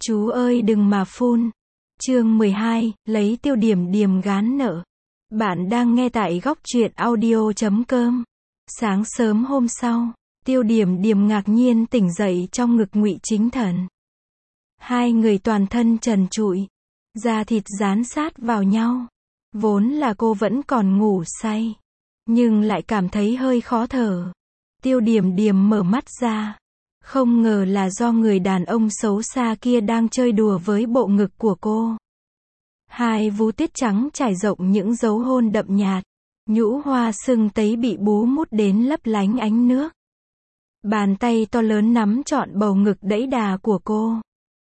Chú ơi đừng mà phun. Chương 12, lấy tiêu điểm điềm gán nợ. Bạn đang nghe tại góc truyện audio.com. Sáng sớm hôm sau, tiêu điểm điềm ngạc nhiên tỉnh dậy trong ngực Ngụy Chính Thần. Hai người toàn thân trần trụi, da thịt dán sát vào nhau. Vốn là cô vẫn còn ngủ say, nhưng lại cảm thấy hơi khó thở. Tiêu điểm điềm mở mắt ra. Không ngờ là do người đàn ông xấu xa kia đang chơi đùa với bộ ngực của cô. Hai vú tiết trắng trải rộng những dấu hôn đậm nhạt. Nhũ hoa sưng tấy bị bú mút đến lấp lánh ánh nước. Bàn tay to lớn nắm trọn bầu ngực đẫy đà của cô.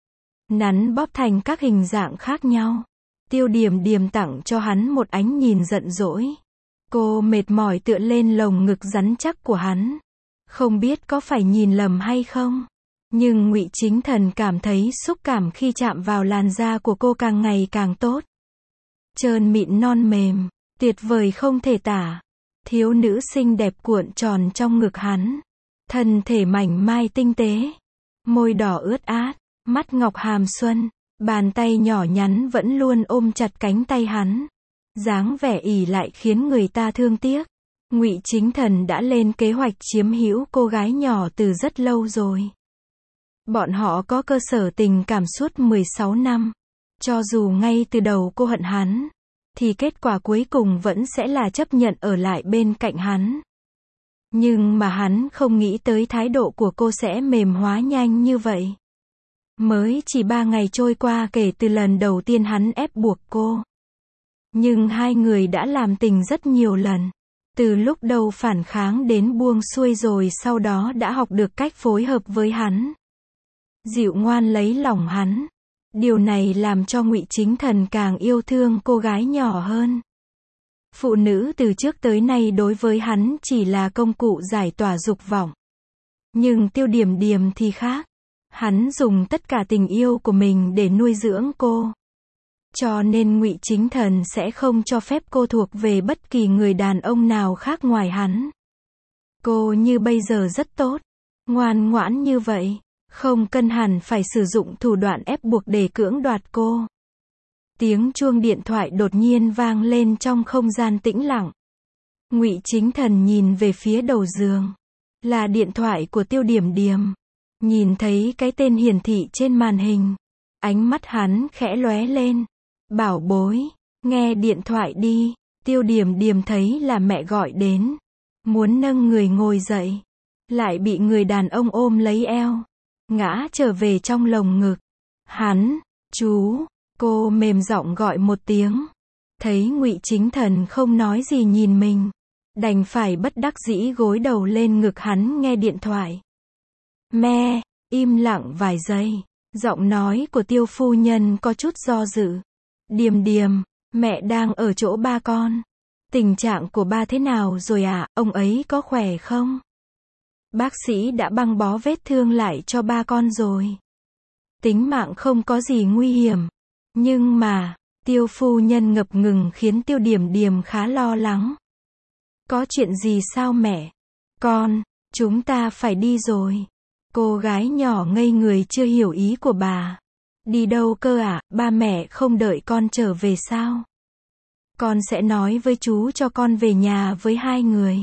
Nắn bóp thành các hình dạng khác nhau. Tiêu điểm điềm tặng cho hắn một ánh nhìn giận dỗi. Cô mệt mỏi tựa lên lồng ngực rắn chắc của hắn. Không biết có phải nhìn lầm hay không, nhưng Ngụy Chính Thần cảm thấy xúc cảm khi chạm vào làn da của cô càng ngày càng tốt. Trơn mịn non mềm, tuyệt vời không thể tả. Thiếu nữ xinh đẹp cuộn tròn trong ngực hắn. Thân thể mảnh mai tinh tế. Môi đỏ ướt át, mắt ngọc hàm xuân. Bàn tay nhỏ nhắn vẫn luôn ôm chặt cánh tay hắn. Dáng vẻ ỷ lại khiến người ta thương tiếc. Ngụy Chính Thần đã lên kế hoạch chiếm hữu cô gái nhỏ từ rất lâu rồi. Bọn họ có cơ sở tình cảm suốt 16 năm. Cho dù ngay từ đầu cô hận hắn, thì kết quả cuối cùng vẫn sẽ là chấp nhận ở lại bên cạnh hắn. Nhưng mà hắn không nghĩ tới thái độ của cô sẽ mềm hóa nhanh như vậy. Mới chỉ 3 ngày trôi qua kể từ lần đầu tiên hắn ép buộc cô. Nhưng hai người đã làm tình rất nhiều lần. Từ lúc đầu phản kháng đến buông xuôi rồi sau đó đã học được cách phối hợp với hắn. Dịu ngoan lấy lòng hắn. Điều này làm cho Ngụy Chính Thần càng yêu thương cô gái nhỏ hơn. Phụ nữ từ trước tới nay đối với hắn chỉ là công cụ giải tỏa dục vọng. Nhưng tiêu điểm điềm thì khác. Hắn dùng tất cả tình yêu của mình để nuôi dưỡng cô. Cho nên Ngụy Chính Thần sẽ không cho phép cô thuộc về bất kỳ người đàn ông nào khác ngoài hắn. Cô như bây giờ rất tốt, ngoan ngoãn như vậy, không cần hẳn phải sử dụng thủ đoạn ép buộc để cưỡng đoạt cô. Tiếng chuông điện thoại đột nhiên vang lên trong không gian tĩnh lặng. Ngụy Chính Thần nhìn về phía đầu giường. Là điện thoại của tiêu điểm điềm. Nhìn thấy cái tên hiển thị trên màn hình. Ánh mắt hắn khẽ lóe lên. Bảo bối, nghe điện thoại đi. Tiêu điểm điềm thấy là mẹ gọi đến. Muốn nâng người ngồi dậy. Lại bị người đàn ông ôm lấy eo. Ngã trở về trong lồng ngực. Hắn, chú, cô mềm giọng gọi một tiếng. Thấy Ngụy Chính Thần không nói gì nhìn mình. Đành phải bất đắc dĩ gối đầu lên ngực hắn nghe điện thoại. Mẹ, im lặng vài giây. Giọng nói của tiêu phu nhân có chút do dự. Điềm điềm, mẹ đang ở chỗ ba con. Tình trạng của ba thế nào rồi ạ, ông ấy có khỏe không? Bác sĩ đã băng bó vết thương lại cho ba con rồi. Tính mạng không có gì nguy hiểm. Nhưng mà, tiêu phu nhân ngập ngừng khiến tiêu điểm điềm khá lo lắng. Có chuyện gì sao mẹ? Con, chúng ta phải đi rồi. Cô gái nhỏ ngây người chưa hiểu ý của bà. Đi đâu cơ ạ, ba mẹ không đợi con trở về sao? Con sẽ nói với chú cho con về nhà với hai người.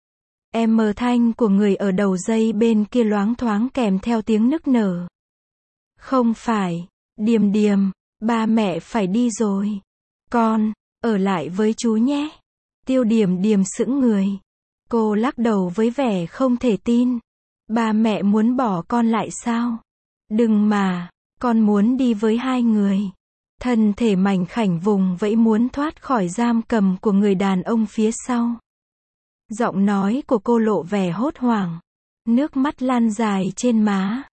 Âm thanh của người ở đầu dây bên kia loáng thoáng kèm theo tiếng nức nở. Không phải, điềm điềm, ba mẹ phải đi rồi. Con, ở lại với chú nhé. Tiêu điểm điềm sững người. Cô lắc đầu với vẻ không thể tin. Ba mẹ muốn bỏ con lại sao? Đừng mà, con muốn đi với hai người. Thân thể mảnh khảnh vùng vẫy muốn thoát khỏi giam cầm của người đàn ông phía sau. Giọng nói của cô lộ vẻ hốt hoảng. Nước mắt lan dài trên má.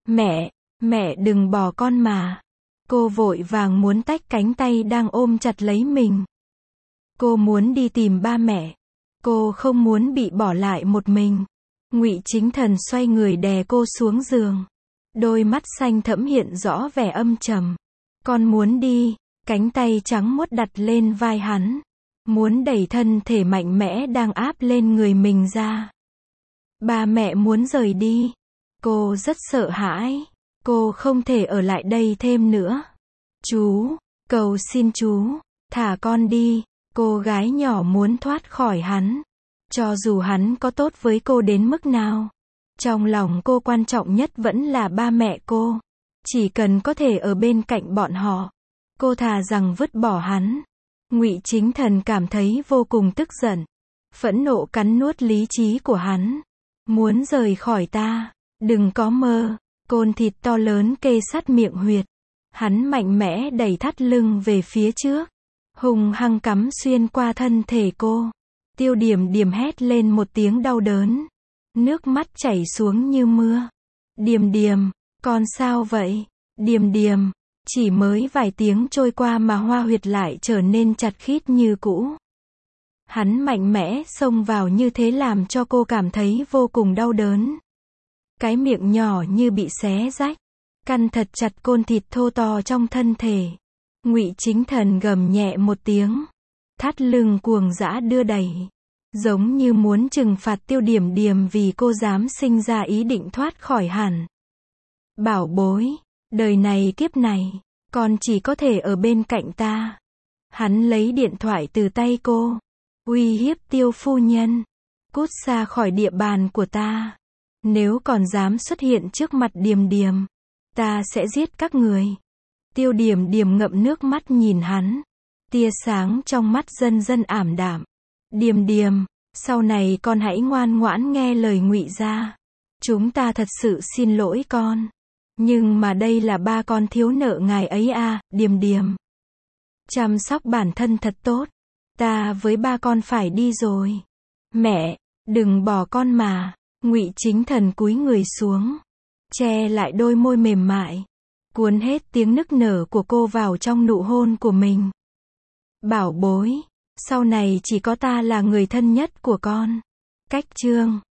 Mẹ đừng bỏ con mà. Cô vội vàng muốn tách cánh tay đang ôm chặt lấy mình. Cô muốn đi tìm ba mẹ. Cô không muốn bị bỏ lại một mình. Ngụy Chính Thần xoay người đè cô xuống giường. Đôi mắt xanh thẫm hiện rõ vẻ âm trầm. Con muốn đi. Cánh tay trắng muốt đặt lên vai hắn. Muốn đẩy thân thể mạnh mẽ đang áp lên người mình ra. Ba mẹ muốn rời đi. Cô rất sợ hãi. Cô không thể ở lại đây thêm nữa. Chú, cầu xin chú, thả con đi. Cô gái nhỏ muốn thoát khỏi hắn. Cho dù hắn có tốt với cô đến mức nào, trong lòng cô quan trọng nhất vẫn là ba mẹ cô. Chỉ cần có thể ở bên cạnh bọn họ, cô thà rằng vứt bỏ hắn. Ngụy Chính Thần cảm thấy vô cùng tức giận. Phẫn nộ cắn nuốt lý trí của hắn. Muốn rời khỏi ta, đừng có mơ. Côn thịt to lớn kê sát miệng huyệt. Hắn mạnh mẽ đẩy thắt lưng về phía trước, hùng hăng cắm xuyên qua thân thể cô. Tiêu Điểm Điểm hét lên một tiếng đau đớn. Nước mắt chảy xuống như mưa. Điềm Điềm, con sao vậy? Điềm Điềm, chỉ mới vài tiếng trôi qua mà hoa huyệt lại trở nên chặt khít như cũ. Hắn mạnh mẽ xông vào như thế làm cho cô cảm thấy vô cùng đau đớn. Cái miệng nhỏ như bị xé rách, căn thật chặt côn thịt thô to trong thân thể. Ngụy Chính Thần gầm nhẹ một tiếng, thắt lưng cuồng dã đưa đẩy, giống như muốn trừng phạt Tiêu Điểm Điểm vì cô dám sinh ra ý định thoát khỏi hắn. Bảo bối, đời này kiếp này, con chỉ có thể ở bên cạnh ta. Hắn lấy điện thoại từ tay cô, uy hiếp Tiêu phu nhân, cút xa khỏi địa bàn của ta. Nếu còn dám xuất hiện trước mặt Điềm Điềm, ta sẽ giết các người. Tiêu Điểm Điểm ngậm nước mắt nhìn hắn, tia sáng trong mắt dần dần ảm đạm. Điềm Điềm, sau này con hãy ngoan ngoãn nghe lời Ngụy gia. Chúng ta thật sự xin lỗi con. Nhưng mà đây là ba con thiếu nợ ngài ấy à, Điềm Điềm. Chăm sóc bản thân thật tốt. Ta với ba con phải đi rồi. Mẹ, đừng bỏ con mà. Ngụy Chính Thần cúi người xuống, che lại đôi môi mềm mại, cuốn hết tiếng nức nở của cô vào trong nụ hôn của mình. Bảo bối, sau này chỉ có ta là người thân nhất của con. Cách chương